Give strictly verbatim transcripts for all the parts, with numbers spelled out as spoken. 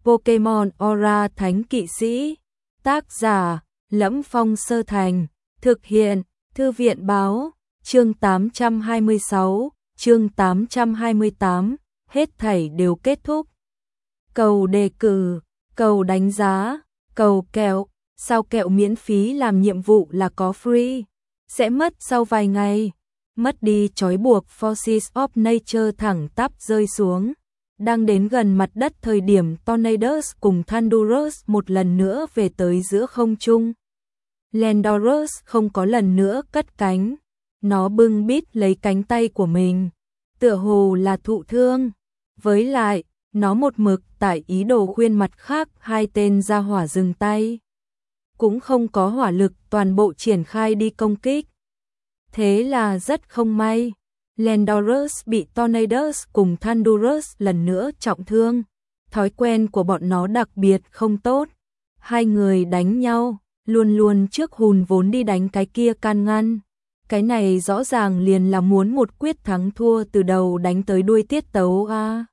Pokemon Aura Thánh Kỵ Sĩ. Tác giả: Lẫm Phong Sơ Thành. Thực hiện: Thư viện báo. Chương tám trăm hai mươi sáu, chương tám trăm hai mươi tám, hết thảy đều kết thúc. Cầu đề cử, cầu đánh giá, cầu kẹo, sao kẹo miễn phí làm nhiệm vụ là có free, sẽ mất sau vài ngày. Mất đi trói buộc, Forces of Nature thẳng tắp rơi xuống. Đang đến gần mặt đất thời điểm Tornadus cùng Thundurus một lần nữa về tới giữa không trung. Landorus không có lần nữa cất cánh. Nó bưng bít lấy cánh tay của mình, tựa hồ là thụ thương. Với lại, nó một mực tại ý đồ khuyên mặt khác hai tên ra hỏa dừng tay. Cũng không có hỏa lực toàn bộ triển khai đi công kích. Thế là rất không may. Landorus bị Tornadus cùng Thundurus lần nữa trọng thương. Thói quen của bọn nó đặc biệt không tốt. Hai người đánh nhau, luôn luôn trước hùn vốn đi đánh cái kia can ngăn. Cái này rõ ràng liền là muốn một quyết thắng thua từ đầu đánh tới đuôi tiết tấu a.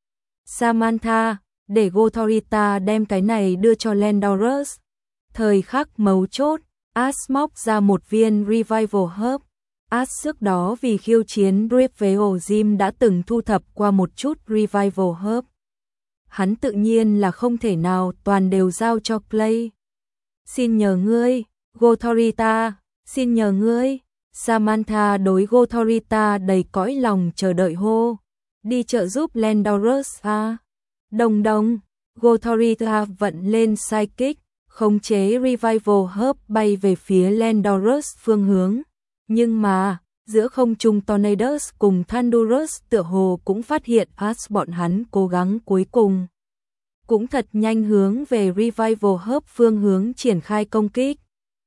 Samantha, để Gothorita đem cái này đưa cho Landorus. Thời khắc mấu chốt, Ash móc ra một viên Revival Herb. Ash trước đó vì khiêu chiến Drip với ổ Jim đã từng thu thập qua một chút Revival Herb. Hắn tự nhiên là không thể nào toàn đều giao cho Clay. Xin nhờ ngươi, Gothorita, xin nhờ ngươi. Samantha đối Gothorita đầy cõi lòng chờ đợi hô. Đi trợ giúp Landorus a. Đồng đồng, Gothorita vận lên Psychic, khống chế Revival Herb bay về phía Landorus phương hướng. Nhưng mà, giữa không trung Tornadus cùng Thundurus tựa hồ cũng phát hiện Ash bọn hắn cố gắng cuối cùng. Cũng thật nhanh hướng về Revival Herb phương hướng triển khai công kích.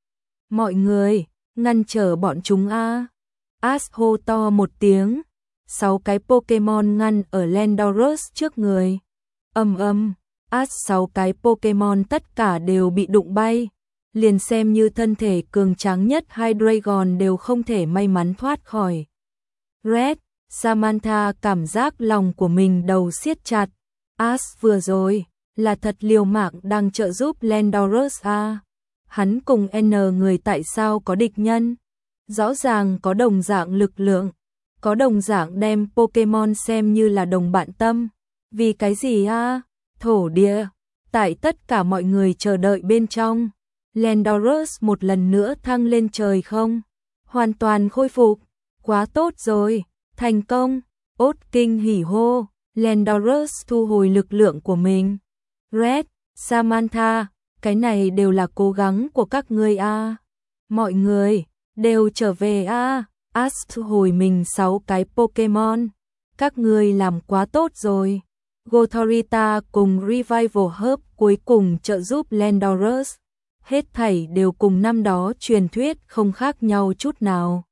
Mọi người, ngăn trở bọn chúng a. Ash hô to một tiếng. Sáu cái Pokemon ngăn ở Landorus trước người. Ầm ầm, Ash sáu cái Pokemon tất cả đều bị đụng bay. Liền xem như thân thể cường tráng nhất Hydreigon đều không thể may mắn thoát khỏi. Red, Samantha cảm giác lòng của mình đầu siết chặt. Ash vừa rồi là thật liều mạng đang trợ giúp Landorus a. Hắn cùng N người tại sao có địch nhân? Rõ ràng có đồng dạng lực lượng, có đồng dạng đem Pokemon xem như là đồng bạn tâm. Vì cái gì a? Thổ địa. Tại tất cả mọi người chờ đợi bên trong, Landorus một lần nữa thăng lên trời không? Hoàn toàn khôi phục. Quá tốt rồi, thành công. Ốt kinh hỉ hô. Landorus thu hồi lực lượng của mình. Red, Samantha, cái này đều là cố gắng của các ngươi a. Mọi người đều trở về a. Ash thu hồi mình sáu cái Pokemon. Các ngươi làm quá tốt rồi. Gothorita cùng Revival Herb cuối cùng trợ giúp Landorus. Hết thảy đều cùng năm đó truyền thuyết không khác nhau chút nào.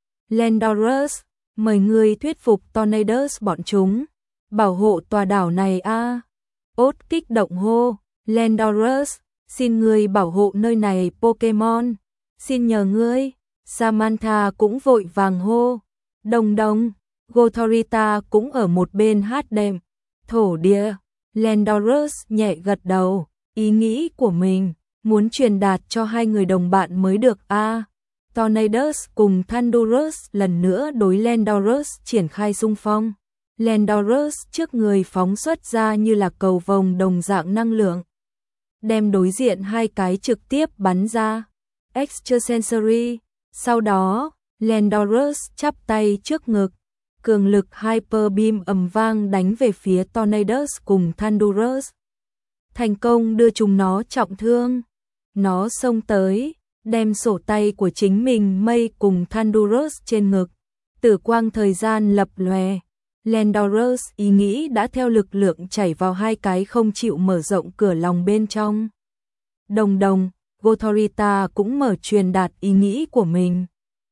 Landorus, mời ngươi thuyết phục Tornadus bọn chúng bảo hộ tòa đảo này a. Ốt kích động hô. Landorus, xin ngươi bảo hộ nơi này Pokemon. Xin nhờ ngươi. Samantha cũng vội vàng hô. Đồng đồng, Gothorita cũng ở một bên hát đệm. Thổ địa. Landorus nhẹ gật đầu. Ý nghĩ của mình muốn truyền đạt cho hai người đồng bạn mới được a. À, Tornadus cùng Thundurus lần nữa đối Landorus triển khai xung phong. Landorus trước người phóng xuất ra như là cầu vồng đồng dạng năng lượng, đem đối diện hai cái trực tiếp bắn ra. Extrasensory. Sau đó, Landorus chắp tay trước ngực, cường lực Hyper Beam ầm vang đánh về phía Tornadus cùng Thundurus. Thành công đưa chúng nó trọng thương. Nó xông tới, đem sổ tay của chính mình mây cùng Thundurus trên ngực. Tử quang thời gian lập lòe. Landorus ý nghĩ đã theo lực lượng chảy vào hai cái không chịu mở rộng cửa lòng bên trong. Đồng đồng, Gothorita cũng mở truyền đạt ý nghĩ của mình.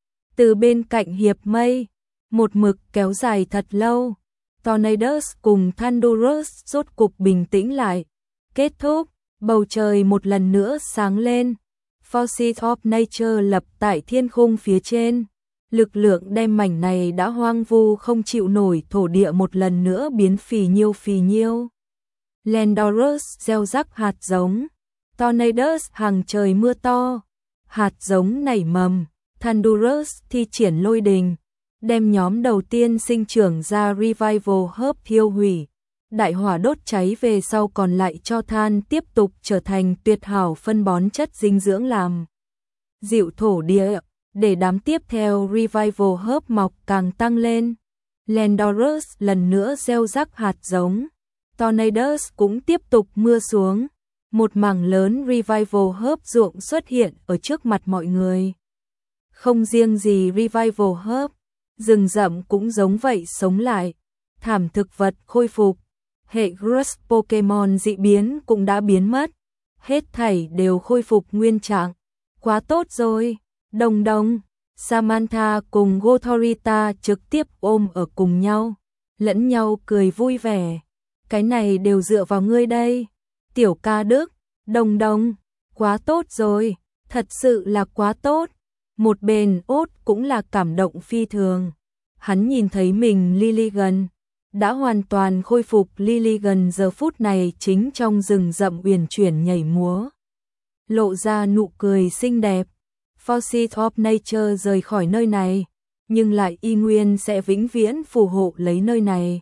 Từ bên cạnh hiệp mây, một mực kéo dài thật lâu. Tornadus cùng Thundurus rốt cục bình tĩnh lại. Kết thúc, bầu trời một lần nữa sáng lên. Forces of Nature lập tại thiên khung phía trên. Lực lượng đem mảnh này đã hoang vu không chịu nổi thổ địa một lần nữa biến phì nhiêu phì nhiêu. Landorus gieo rắc hạt giống. Tornadoes hàng trời mưa to. Hạt giống nảy mầm. Thunderous thi triển lôi đình. Đem nhóm đầu tiên sinh trưởng ra Revival Herb thiêu hủy. Đại hỏa đốt cháy về sau còn lại cho than tiếp tục trở thành tuyệt hảo phân bón chất dinh dưỡng làm dịu thổ địa, để đám tiếp theo Revival Herb mọc càng tăng lên. Landorus lần nữa gieo rắc hạt giống. Tornadoes cũng tiếp tục mưa xuống. Một mảng lớn Revival Herb ruộng xuất hiện ở trước mặt mọi người. Không riêng gì Revival Herb, rừng rậm cũng giống vậy sống lại. Thảm thực vật khôi phục. Hệ Grass Pokemon dị biến cũng đã biến mất. Hết thảy đều khôi phục nguyên trạng. Quá tốt rồi. Đồng đồng, Samantha cùng Gothorita trực tiếp ôm ở cùng nhau. Lẫn nhau cười vui vẻ. Cái này đều dựa vào ngươi đây. Tiểu ca Đức, đồng đồng, quá tốt rồi. Thật sự là quá tốt. Một bên Ốt cũng là cảm động phi thường. Hắn nhìn thấy mình Lilligan đã hoàn toàn khôi phục. Lilligan giờ phút này chính trong rừng rậm uyển chuyển nhảy múa, lộ ra nụ cười xinh đẹp. Forces of Nature rời khỏi nơi này, nhưng lại y nguyên sẽ vĩnh viễn phù hộ lấy nơi này.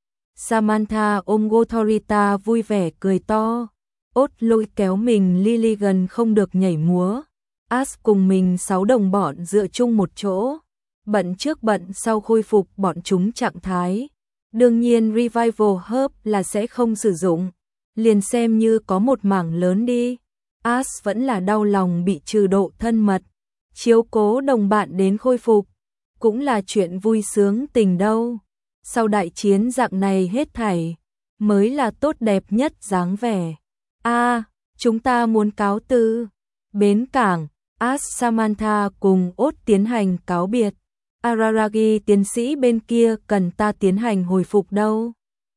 Samantha ôm Gothorita vui vẻ cười to. Ốt lôi kéo mình Lilligan không được nhảy múa. Ash cùng mình sáu đồng bọn dựa chung một chỗ. Bận trước bận sau khôi phục bọn chúng trạng thái. Đương nhiên Revival Herb là sẽ không sử dụng. Liền xem như có một mảng lớn đi. Ash vẫn là đau lòng bị trừ độ thân mật. Chiếu cố đồng bạn đến khôi phục. Cũng là chuyện vui sướng tình đâu. Sau đại chiến dạng này hết thảy. Mới là tốt đẹp nhất dáng vẻ. A, à, chúng ta muốn cáo từ. Bến cảng, Ash, Samantha cùng Ốt tiến hành cáo biệt. Araragi tiến sĩ bên kia cần ta tiến hành hồi phục đâu.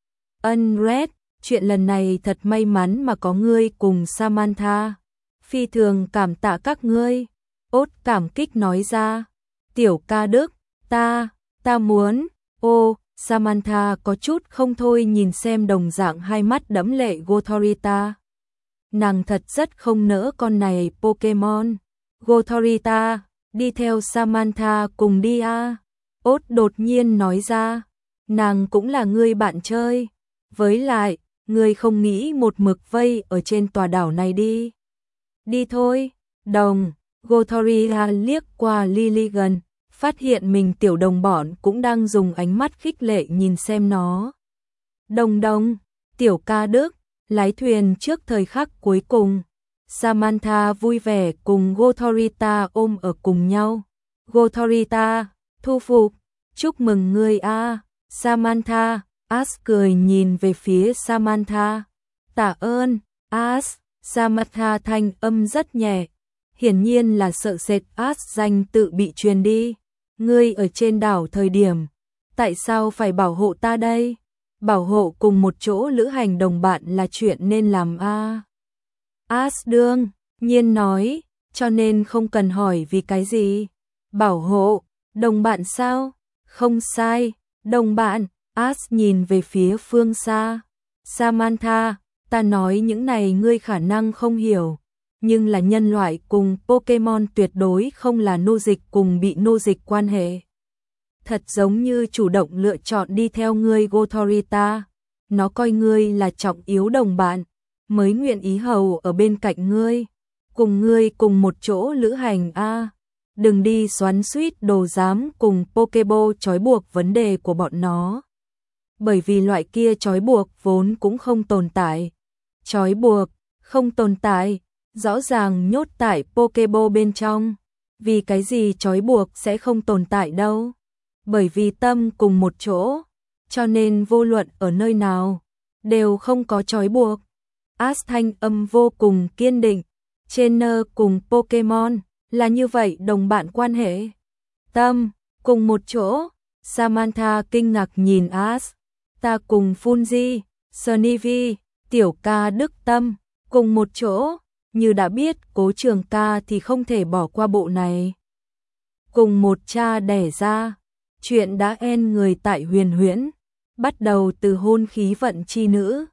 Unread, chuyện lần này thật may mắn mà có ngươi cùng Samantha. Phi thường cảm tạ các ngươi. Ốt cảm kích nói ra. Tiểu ca Đức, ta, ta muốn, ô, Samantha có chút không thôi nhìn xem đồng dạng hai mắt đẫm lệ Gothorita. Nàng thật rất không nỡ con này Pokemon. Gothorita, đi theo Samantha cùng đi a. Ốt đột nhiên nói ra, nàng cũng là người bạn chơi. Với lại, người không nghĩ một mực vây ở trên tòa đảo này đi. Đi thôi, đồng. Gothorita liếc qua Lilligan, phát hiện mình tiểu đồng bọn cũng đang dùng ánh mắt khích lệ nhìn xem nó. Đồng đồng, tiểu ca Đức, lái thuyền trước thời khắc cuối cùng. Samantha vui vẻ cùng Gothorita ôm ở cùng nhau. Gothorita, thu phục, chúc mừng ngươi a. Samantha, Ash cười nhìn về phía Samantha. Tạ ơn, Ash. Samantha thanh âm rất nhẹ. Hiển nhiên là sợ sệt Ash danh tự bị truyền đi. Ngươi ở trên đảo thời điểm, tại sao phải bảo hộ ta đây? Bảo hộ cùng một chỗ lữ hành đồng bạn là chuyện nên làm a. Ash đương nhiên nói, cho nên không cần hỏi vì cái gì. Bảo hộ, đồng bạn sao? Không sai, đồng bạn. Ash nhìn về phía phương xa. Samantha, ta nói những này ngươi khả năng không hiểu. Nhưng là nhân loại cùng Pokemon tuyệt đối không là nô dịch cùng bị nô dịch quan hệ. Thật giống như chủ động lựa chọn đi theo ngươi Gothorita. Nó coi ngươi là trọng yếu đồng bạn, mới nguyện ý hầu ở bên cạnh ngươi. Cùng ngươi cùng một chỗ lữ hành a. À. Đừng đi xoắn xuýt đồ dám cùng Pokeball trói buộc vấn đề của bọn nó. Bởi vì loại kia trói buộc vốn cũng không tồn tại. Trói buộc, không tồn tại. Rõ ràng nhốt tại Pokeball bên trong. Vì cái gì trói buộc sẽ không tồn tại đâu. Bởi vì tâm cùng một chỗ. Cho nên vô luận ở nơi nào, đều không có trói buộc. Ash thanh âm vô cùng kiên định. Trainer cùng Pokemon là như vậy đồng bạn quan hệ. Tâm, cùng một chỗ. Samantha kinh ngạc nhìn Ash. Ta cùng Fungi, Snivy, tiểu ca Đức Tâm, cùng một chỗ. Như đã biết Cố Trường ca thì không thể bỏ qua bộ này. Cùng một cha đẻ ra, chuyện đã en người tại Huyền Huyễn, bắt đầu từ hôn khí vận chi nữ,